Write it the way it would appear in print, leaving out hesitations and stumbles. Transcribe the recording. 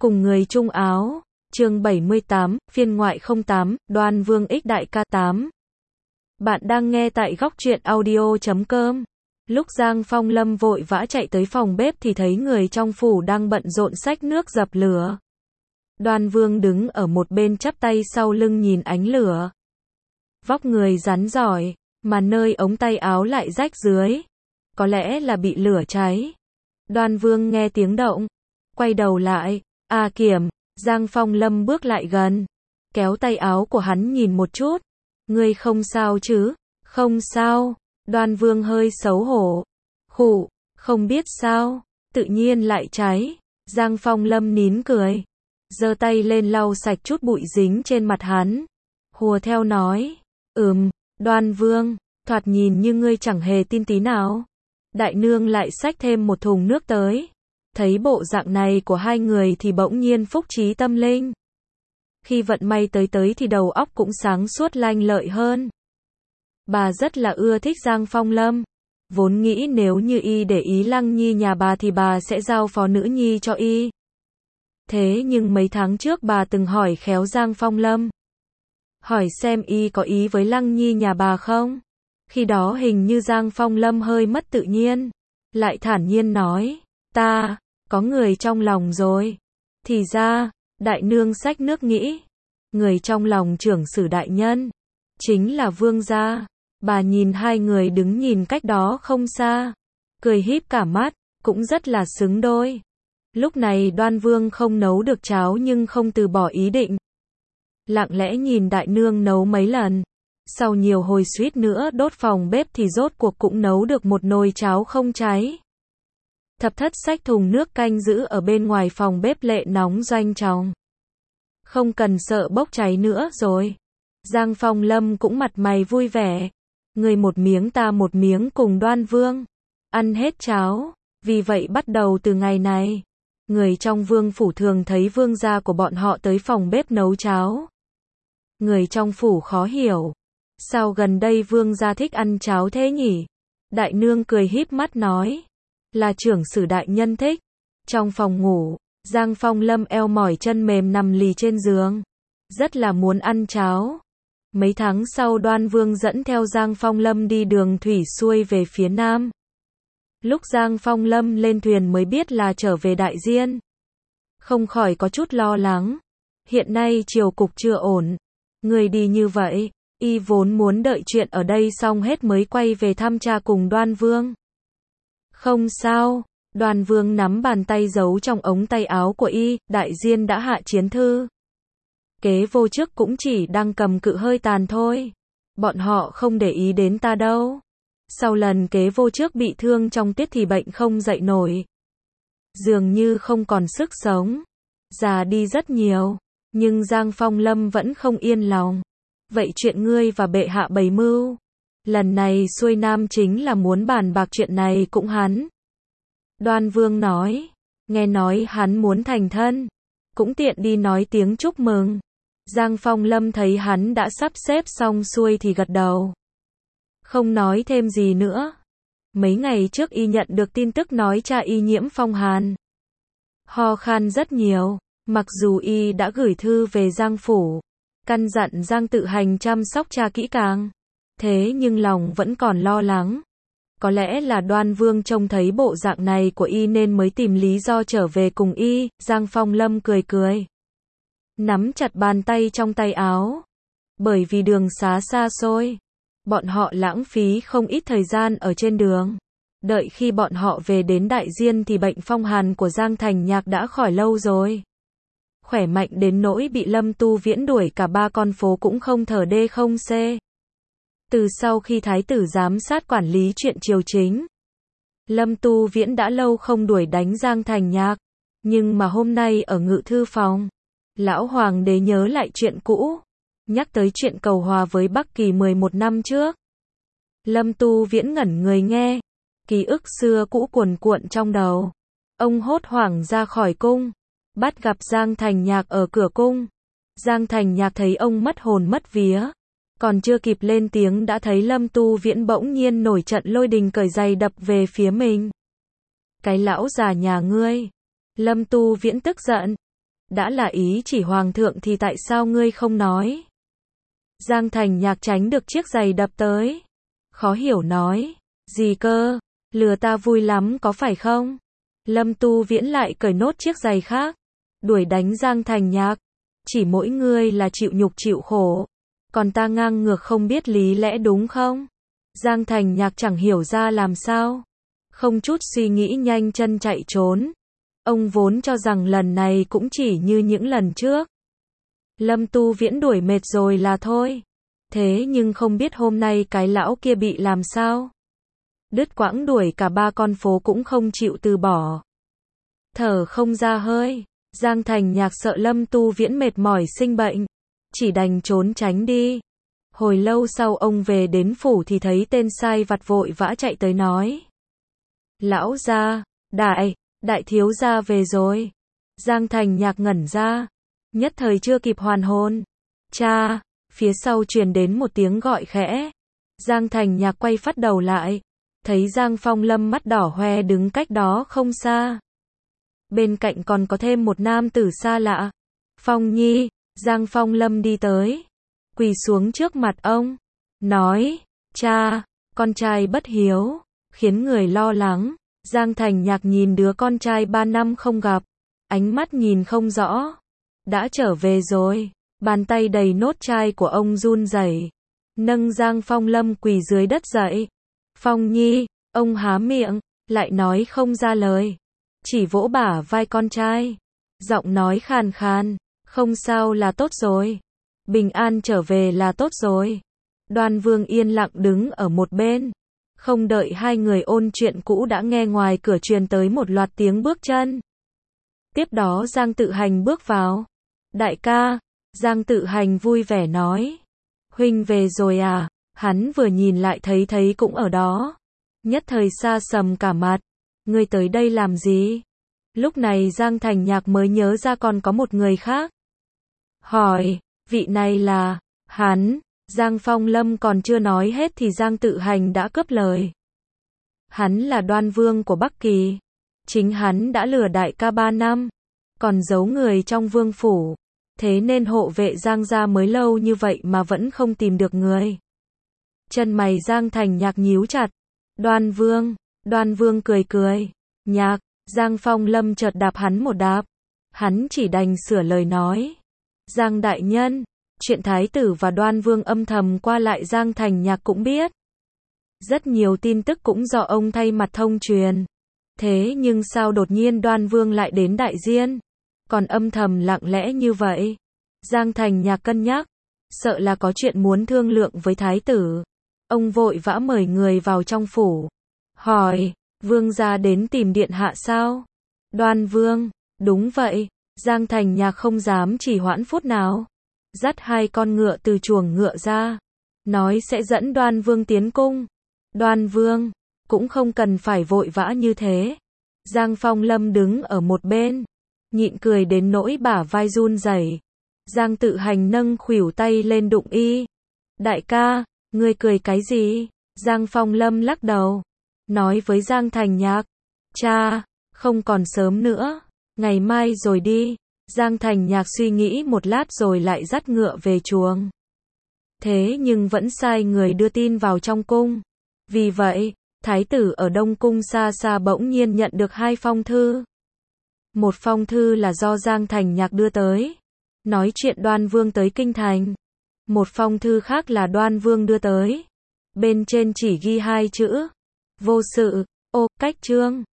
Cùng người chung áo, chương 78, phiên ngoại 08, Đoan Vương X Đại ca 8. Bạn đang nghe tại góc truyện audio.com. Lúc Giang Phong Lâm vội vã chạy tới phòng bếp thì thấy người trong phủ đang bận rộn xách nước dập lửa. Đoan Vương đứng ở một bên chắp tay sau lưng nhìn ánh lửa. Vóc người rắn giỏi, mà nơi ống tay áo lại rách dưới. Có lẽ là bị lửa cháy. Đoan Vương nghe tiếng động, quay đầu lại. A Kiểm, Giang Phong Lâm bước lại gần, kéo tay áo của hắn nhìn một chút. Ngươi không sao chứ? Không sao. Đoan Vương hơi xấu hổ. Khụ, không biết sao, tự nhiên lại cháy. Giang Phong Lâm nín cười, giơ tay lên lau sạch chút bụi dính trên mặt hắn. Hùa theo nói, Đoan Vương, thoạt nhìn như ngươi chẳng hề tin tí nào. Đại nương lại xách thêm một thùng nước tới. Thấy bộ dạng này của hai người thì bỗng nhiên phúc trí tâm linh. Khi vận may tới thì đầu óc cũng sáng suốt lanh lợi hơn. Bà rất là ưa thích Giang Phong Lâm. Vốn nghĩ nếu như y để ý Lăng Nhi nhà bà thì bà sẽ giao phó nữ nhi cho y. Thế nhưng mấy tháng trước bà từng hỏi khéo Giang Phong Lâm. Hỏi xem y có ý với Lăng Nhi nhà bà không? Khi đó hình như Giang Phong Lâm hơi mất tự nhiên. Lại thản nhiên nói, ta có người trong lòng rồi. Thì ra, đại nương xách nước nghĩ, người trong lòng trưởng sử đại nhân chính là Vương gia. Bà nhìn hai người đứng nhìn cách đó không xa, cười híp cả mắt, cũng rất là xứng đôi. Lúc này Đoan Vương không nấu được cháo nhưng không từ bỏ ý định. Lặng lẽ nhìn đại nương nấu mấy lần. Sau nhiều hồi suýt nữa đốt phòng bếp thì rốt cuộc cũng nấu được một nồi cháo không cháy. Thập thất xách thùng nước canh giữ ở bên ngoài phòng bếp lệ nóng doanh trọng. Không cần sợ bốc cháy nữa rồi. Giang Phong Lâm cũng mặt mày vui vẻ. Người một miếng ta một miếng cùng Đoan Vương. Ăn hết cháo. Vì vậy bắt đầu từ ngày này, người trong vương phủ thường thấy vương gia của bọn họ tới phòng bếp nấu cháo. Người trong phủ khó hiểu. Sao gần đây vương gia thích ăn cháo thế nhỉ? Đại nương cười híp mắt nói. Là trưởng sử đại nhân thích. Trong phòng ngủ, Giang Phong Lâm eo mỏi chân mềm nằm lì trên giường. Rất là muốn ăn cháo. Mấy tháng sau Đoan Vương dẫn theo Giang Phong Lâm đi đường thủy xuôi về phía nam. Lúc Giang Phong Lâm lên thuyền mới biết là trở về Đại Diên. Không khỏi có chút lo lắng. Hiện nay triều cục chưa ổn. Người đi như vậy, y vốn muốn đợi chuyện ở đây xong hết mới quay về thăm cha cùng Đoan Vương. Không sao, Đoan Vương nắm bàn tay giấu trong ống tay áo của y, Đại Diên đã hạ chiến thư. Kế vô trước cũng chỉ đang cầm cự hơi tàn thôi. Bọn họ không để ý đến ta đâu. Sau lần kế vô trước bị thương trong tiết thì bệnh không dậy nổi. Dường như không còn sức sống. Già đi rất nhiều. Nhưng Giang Phong Lâm vẫn không yên lòng. Vậy chuyện ngươi và bệ hạ bày mưu. Lần này xuôi nam chính là muốn bàn bạc chuyện này cũng hắn. Đoan Vương nói. Nghe nói hắn muốn thành thân. Cũng tiện đi nói tiếng chúc mừng. Giang Phong Lâm thấy hắn đã sắp xếp xong xuôi thì gật đầu. Không nói thêm gì nữa. Mấy ngày trước y nhận được tin tức nói cha y nhiễm phong hàn. Ho khan rất nhiều. Mặc dù y đã gửi thư về Giang phủ, căn dặn Giang tự hành chăm sóc cha kỹ càng. Thế nhưng lòng vẫn còn lo lắng. Có lẽ là Đoan Vương trông thấy bộ dạng này của y nên mới tìm lý do trở về cùng y. Giang Phong Lâm cười cười, nắm chặt bàn tay trong tay áo. Bởi vì đường xá xa xôi, bọn họ lãng phí không ít thời gian ở trên đường. Đợi khi bọn họ về đến Đại Diên thì bệnh phong hàn của Giang Thành Nhạc đã khỏi lâu rồi. Khỏe mạnh đến nỗi bị Lâm Tu Viễn đuổi cả ba con phố cũng không thở đê không xê. Từ sau khi thái tử giám sát quản lý chuyện triều chính, Lâm Tu Viễn đã lâu không đuổi đánh Giang Thành Nhạc. Nhưng mà hôm nay ở ngự thư phòng, lão hoàng đế nhớ lại chuyện cũ, nhắc tới chuyện cầu hòa với Bắc Kỳ 11 năm trước. Lâm Tu Viễn ngẩn người nghe, ký ức xưa cũ cuồn cuộn trong đầu. Ông hốt hoảng ra khỏi cung, bắt gặp Giang Thành Nhạc ở cửa cung. Giang Thành Nhạc thấy ông mất hồn mất vía, còn chưa kịp lên tiếng đã thấy Lâm Tu Viễn bỗng nhiên nổi trận lôi đình cởi giày đập về phía mình. Cái lão già nhà ngươi. Lâm Tu Viễn tức giận, đã là ý chỉ hoàng thượng thì tại sao ngươi không nói? Giang Thành Nhạc tránh được chiếc giày đập tới. Khó hiểu nói, gì cơ, lừa ta vui lắm có phải không? Lâm Tu Viễn lại cởi nốt chiếc giày khác, đuổi đánh Giang Thành Nhạc. Chỉ mỗi ngươi là chịu nhục chịu khổ, còn ta ngang ngược không biết lý lẽ đúng không? Giang Thành Nhạc chẳng hiểu ra làm sao, không chút suy nghĩ nhanh chân chạy trốn. Ông vốn cho rằng lần này cũng chỉ như những lần trước. Lâm Tu Viễn đuổi mệt rồi là thôi. Thế nhưng không biết hôm nay cái lão kia bị làm sao? Đứt quãng đuổi cả 3 con phố cũng không chịu từ bỏ. Thở không ra hơi. Giang Thành Nhạc sợ Lâm Tu Viễn mệt mỏi sinh bệnh, chỉ đành trốn tránh đi. Hồi lâu sau ông về đến phủ thì thấy tên sai vặt vội vã chạy tới nói. Lão gia, đại thiếu gia về rồi. Giang Thành Nhạc ngẩn ra, nhất thời chưa kịp hoàn hồn. Cha, phía sau truyền đến một tiếng gọi khẽ. Giang Thành Nhạc quay phát đầu lại, thấy Giang Phong Lâm mắt đỏ hoe đứng cách đó không xa. Bên cạnh còn có thêm một nam tử xa lạ. Phong Nhi, Giang Phong Lâm đi tới, quỳ xuống trước mặt ông, nói, cha, con trai bất hiếu, khiến người lo lắng. Giang Thành Nhạc nhìn đứa con trai 3 năm không gặp, ánh mắt nhìn không rõ. Đã trở về rồi, bàn tay đầy nốt chai của ông run rẩy, nâng Giang Phong Lâm quỳ dưới đất dậy. Phong Nhi, ông há miệng, lại nói không ra lời, chỉ vỗ bả vai con trai, giọng nói khàn khàn, không sao là tốt rồi, bình an trở về là tốt rồi. Đoan Vương yên lặng đứng ở một bên, không đợi hai người ôn chuyện cũ đã nghe ngoài cửa truyền tới một loạt tiếng bước chân. Tiếp đó Giang Tự Hành bước vào. Đại ca, Giang Tự Hành vui vẻ nói. Huynh về rồi à? Hắn vừa nhìn lại thấy cũng ở đó. Nhất thời sa sầm cả mặt. Ngươi tới đây làm gì? Lúc này Giang Thành Nhạc mới nhớ ra còn có một người khác. Hỏi, vị này là, hắn. Giang Phong Lâm còn chưa nói hết thì Giang Tự Hành đã cướp lời. Hắn là Đoan Vương của Bắc Kỳ. Chính hắn đã lừa đại ca 3 năm, còn giấu người trong vương phủ. Thế nên hộ vệ Giang gia mới lâu như vậy mà vẫn không tìm được người. Chân mày Giang Thành Nhạc nhíu chặt. Đoan Vương cười. Nhạc, Giang Phong Lâm chợt đạp hắn một đạp. Hắn chỉ đành sửa lời nói. Giang đại nhân, chuyện thái tử và Đoan Vương âm thầm qua lại Giang Thành Nhạc cũng biết. Rất nhiều tin tức cũng do ông thay mặt thông truyền. Thế nhưng sao đột nhiên Đoan Vương lại đến đại diên, còn âm thầm lặng lẽ như vậy? Giang Thành Nhạc cân nhắc, sợ là có chuyện muốn thương lượng với thái tử. Ông vội vã mời người vào trong phủ. Hỏi, Vương gia đến tìm điện hạ sao? Đoan Vương, đúng vậy. Giang Thành Nhạc không dám trì hoãn phút nào. Dắt 2 con ngựa từ chuồng ngựa ra, nói sẽ dẫn Đoan Vương tiến cung. Đoan Vương, cũng không cần phải vội vã như thế. Giang Phong Lâm đứng ở một bên, nhịn cười đến nỗi bả vai run rẩy. Giang Tự Hành nâng khuỷu tay lên đụng y. Đại ca, ngươi cười cái gì? Giang Phong Lâm lắc đầu, nói với Giang Thành Nhạc. Cha, không còn sớm nữa, ngày mai rồi đi. Giang Thành Nhạc suy nghĩ một lát rồi lại dắt ngựa về chuồng. Thế nhưng vẫn sai người đưa tin vào trong cung. Vì vậy, thái tử ở Đông Cung xa xa bỗng nhiên nhận được 2 phong thư. Một phong thư là do Giang Thành Nhạc đưa tới, nói chuyện Đoan Vương tới kinh thành. Một phong thư khác là Đoan Vương đưa tới. Bên trên chỉ ghi 2 chữ. Vô sự, cách chương.